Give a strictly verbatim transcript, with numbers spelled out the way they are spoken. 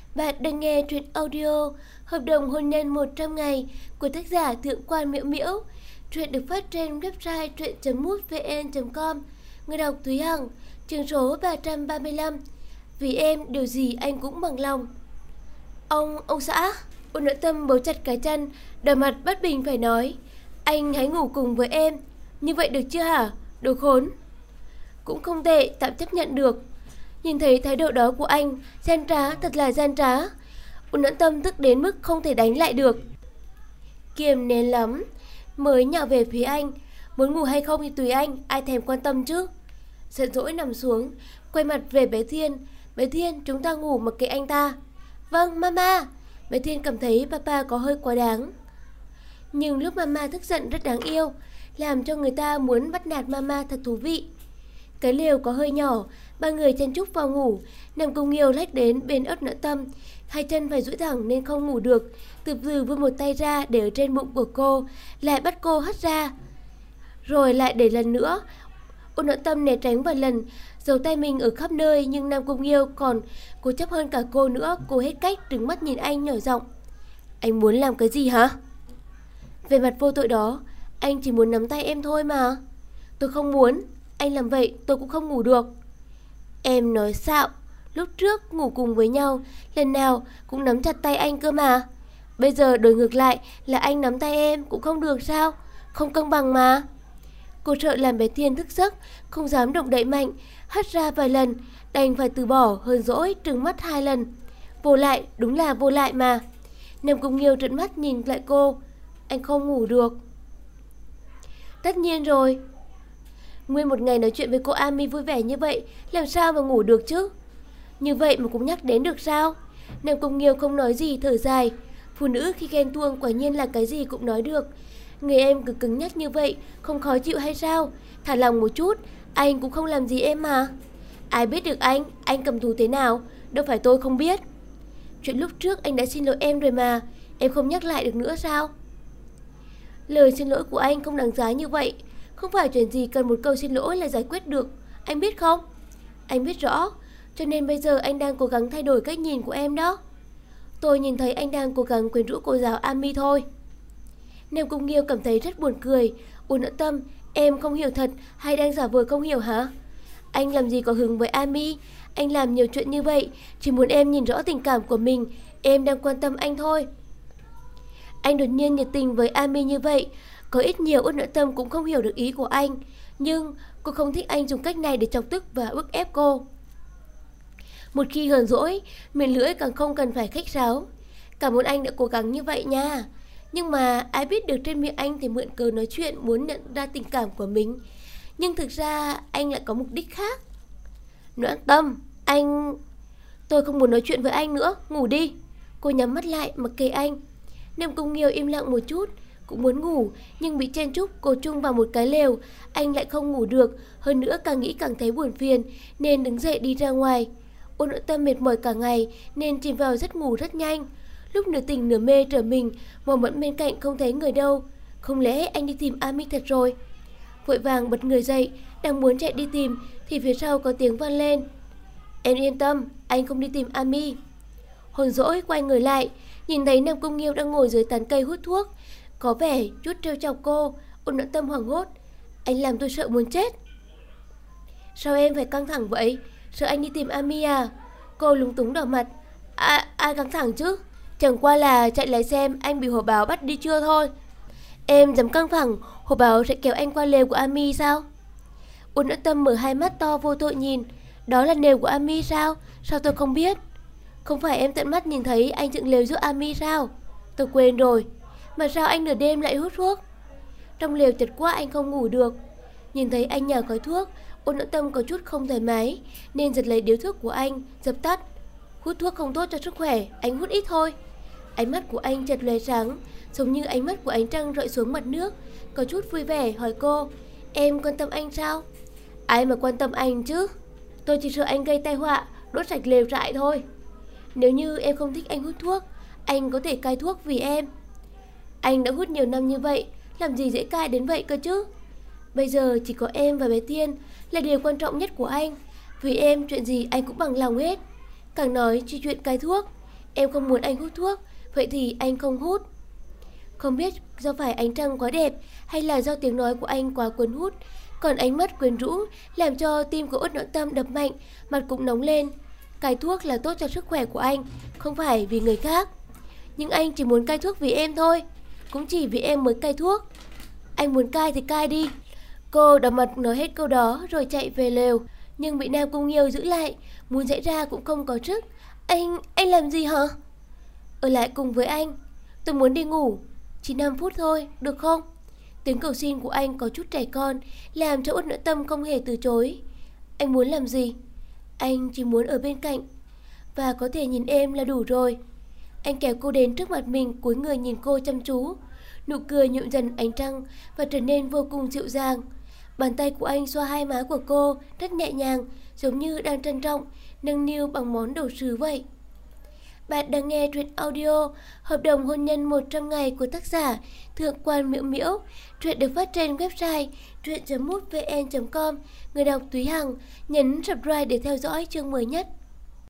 Bạn đang nghe truyện audio Hợp đồng hôn nhân một trăm ngày của tác giả Thượng quan Miễu Miễu. Truyện được phát trên website truyện chấm mútvn chấm com. Người đọc Thúy Hằng. Chương số ba trăm ba mươi lăm. Vì em điều gì anh cũng bằng lòng. Ông, ông xã. Ôn Nội Tâm bấu chặt cái chân, đỏ mặt bất bình phải nói: Anh hãy ngủ cùng với em. Như vậy được chưa hả? Đồ khốn. Cũng không tệ, tạm chấp nhận được. Nhìn thấy thái độ đó của anh, gian trá, thật là gian trá. Ôn Nội Tâm tức đến mức không thể đánh lại được. Kiềm nén lắm, mới nhào về phía anh. Muốn ngủ hay không thì tùy anh, ai thèm quan tâm chứ. Giận dỗi nằm xuống, quay mặt về bé Thiên. Bé Thiên, chúng ta ngủ mặc kệ anh ta. Vâng, mama. Bé Thiên cảm thấy papa có hơi quá đáng. Nhưng lúc mama tức giận rất đáng yêu, làm cho người ta muốn bắt nạt mama thật thú vị. Cái lều có hơi nhỏ, ba người chen chúc vào ngủ. Nằm cùng Nghiêu lách đến bên Út Nội Tâm, hai chân phải duỗi thẳng nên không ngủ được. Từ từ vươn một tay ra để ở trên bụng của cô, lại bắt cô hất ra, rồi lại để lần nữa. Út Nội Tâm né tránh vài lần, giấu tay mình ở khắp nơi, nhưng Nam Cung Nghiêu còn cố chấp hơn cả cô nữa. Cô hết cách trừng mắt nhìn anh nhỏ giọng: Anh muốn làm cái gì hả? Về mặt vô tội đó, anh chỉ muốn nắm tay em thôi mà. Tôi không muốn. Anh làm vậy tôi cũng không ngủ được. Em nói xạo. Lúc trước ngủ cùng với nhau, lần nào cũng nắm chặt tay anh cơ mà. Bây giờ đổi ngược lại là anh nắm tay em cũng không được sao? Không công bằng mà. Cô sợ làm bé Thiên thức giấc, không dám động đậy mạnh, hất ra vài lần, đành phải từ bỏ, hờn dỗi trừng mắt hai lần. Vô lại, đúng là vô lại mà. Nam Cung Nghiêu trợn mắt nhìn lại cô: Anh không ngủ được. Tất nhiên rồi. Nguyên một ngày nói chuyện với cô Ami vui vẻ như vậy, làm sao mà ngủ được chứ? Như vậy mà cũng nhắc đến được sao? Nam Cung Nghiêu không nói gì, thở dài. Phụ nữ khi ghen tuông quả nhiên là cái gì cũng nói được. Người em cứ cứng nhắc như vậy, không khó chịu hay sao? Thả lòng một chút, anh cũng không làm gì em mà. Ai biết được anh, anh cầm thú thế nào? Đâu phải tôi không biết. Chuyện lúc trước anh đã xin lỗi em rồi mà, em không nhắc lại được nữa sao? Lời xin lỗi của anh không đáng giá như vậy. Không phải chuyện gì cần một câu xin lỗi là giải quyết được, anh biết không? Anh biết rõ, cho nên bây giờ anh đang cố gắng thay đổi cách nhìn của em đó. Tôi nhìn thấy anh đang cố gắng quyến rũ cô giáo Ami thôi. Nam Cung Nghiêu cảm thấy rất buồn cười. Ôn Nội Tâm, em không hiểu thật hay đang giả vờ không hiểu hả? Anh làm gì có hứng với Ami. Anh làm nhiều chuyện như vậy chỉ muốn em nhìn rõ tình cảm của mình. Em đang quan tâm anh thôi. Anh đột nhiên nhiệt tình với Ami như vậy, có ít nhiều Út Nội Tâm cũng không hiểu được ý của anh. Nhưng cô không thích anh dùng cách này để chọc tức và ức ép cô. Một khi hờn dỗi, miệng lưỡi càng không cần phải khách sáo. Cảm ơn anh đã cố gắng như vậy nha. Nhưng mà ai biết được trên miệng anh thì mượn cớ nói chuyện muốn nhận ra tình cảm của mình. Nhưng thực ra anh lại có mục đích khác. Noãn Tâm, anh... Tôi không muốn nói chuyện với anh nữa, ngủ đi. Cô nhắm mắt lại mặc kệ anh. Nam Cung Nghiêu im lặng một chút, cũng muốn ngủ, nhưng bị chen chúc cô chung vào một cái lều. Anh lại không ngủ được, hơn nữa càng nghĩ càng thấy buồn phiền, nên đứng dậy đi ra ngoài. Ôn Nội Tâm mệt mỏi cả ngày nên chìm vào giấc ngủ rất nhanh. Lúc nửa tỉnh nửa mê trở mình, Mộng Mẫn bên cạnh không thấy người đâu. Không lẽ anh đi tìm Ami thật rồi? Vội vàng bật người dậy, đang muốn chạy đi tìm thì phía sau có tiếng vang lên: Em yên tâm, anh không đi tìm Ami. Hồn dỗi quay người lại, nhìn thấy Nam Cung Nghiêu đang ngồi dưới tán cây hút thuốc, có vẻ chút trêu chọc cô. Ôn Nội Tâm hoảng hốt: Anh làm tôi sợ muốn chết. Sao em phải căng thẳng vậy? Sợ anh đi tìm Ami à? Cô lúng túng đỏ mặt. À, ai căng thẳng chứ? Chẳng qua là chạy lại xem anh bị hổ báo bắt đi chưa thôi. Em dám căng thẳng, hổ báo sẽ kéo anh qua lều của Ami sao? Ôn Nội Tâm mở hai mắt to vô tội nhìn. Đó là lều của Ami sao? Sao tôi không biết? Không phải em tận mắt nhìn thấy anh dựng lều giúp Ami sao? Tôi quên rồi. Mà sao anh nửa đêm lại hút thuốc? Trong lều chật quá anh không ngủ được. Nhìn thấy anh nhả khói thuốc, Ôn Nội Tâm có chút không thoải mái nên giật lấy điếu thuốc của anh, dập tắt. Hút thuốc không tốt cho sức khỏe, anh hút ít thôi. Ánh mắt của anh chợt lóe sáng, giống như ánh mắt của ánh trăng rọi xuống mặt nước. Có chút vui vẻ hỏi cô: Em quan tâm anh sao? Ai mà quan tâm anh chứ? Tôi chỉ sợ anh gây tai họa, đốt sạch lều trại thôi. Nếu như em không thích anh hút thuốc, anh có thể cai thuốc vì em. Anh đã hút nhiều năm như vậy, làm gì dễ cai đến vậy cơ chứ? Bây giờ chỉ có em và bé Thiên là điều quan trọng nhất của anh. Vì em chuyện gì anh cũng bằng lòng hết. Càng nói chi chuyện cai thuốc, Em không muốn anh hút thuốc, vậy thì anh không hút. Không biết do phải ánh trăng quá đẹp hay là do tiếng nói của anh quá cuốn hút, còn ánh mắt quyến rũ làm cho tim của Út Noãn Tâm đập mạnh, mặt cũng nóng lên. Cai thuốc là tốt cho sức khỏe của anh, không phải vì người khác. Nhưng anh chỉ muốn cai thuốc vì em thôi, cũng chỉ vì em mới cai thuốc. Anh muốn cai thì cai đi. Cô đỏ mặt nói hết câu đó rồi chạy về lều, nhưng bị Nam Cung Nghiêu giữ lại, muốn dãy ra cũng không có sức. Anh, anh làm gì hả? Ở lại cùng với anh, tôi muốn đi ngủ. Chỉ năm phút thôi, được không? Tiếng cầu xin của anh có chút trẻ con, làm cho Út Noãn Tâm không hề từ chối. Anh muốn làm gì? Anh chỉ muốn ở bên cạnh và có thể nhìn em là đủ rồi. Anh kéo cô đến trước mặt mình, cúi người nhìn cô chăm chú. Nụ cười nhuộm dần ánh trăng và trở nên vô cùng dịu dàng. Bàn tay của anh xoa hai má của cô rất nhẹ nhàng, giống như đang trân trọng, nâng niu bằng món đồ sứ vậy. Bạn đang nghe truyện audio Hợp đồng hôn nhân một trăm ngày của tác giả Thượng quan Miễu Miễu. Truyện được phát trên website truyện chấm mútvn chấm com. Người đọc Thúy Hằng. Nhấn subscribe để theo dõi chương mới nhất.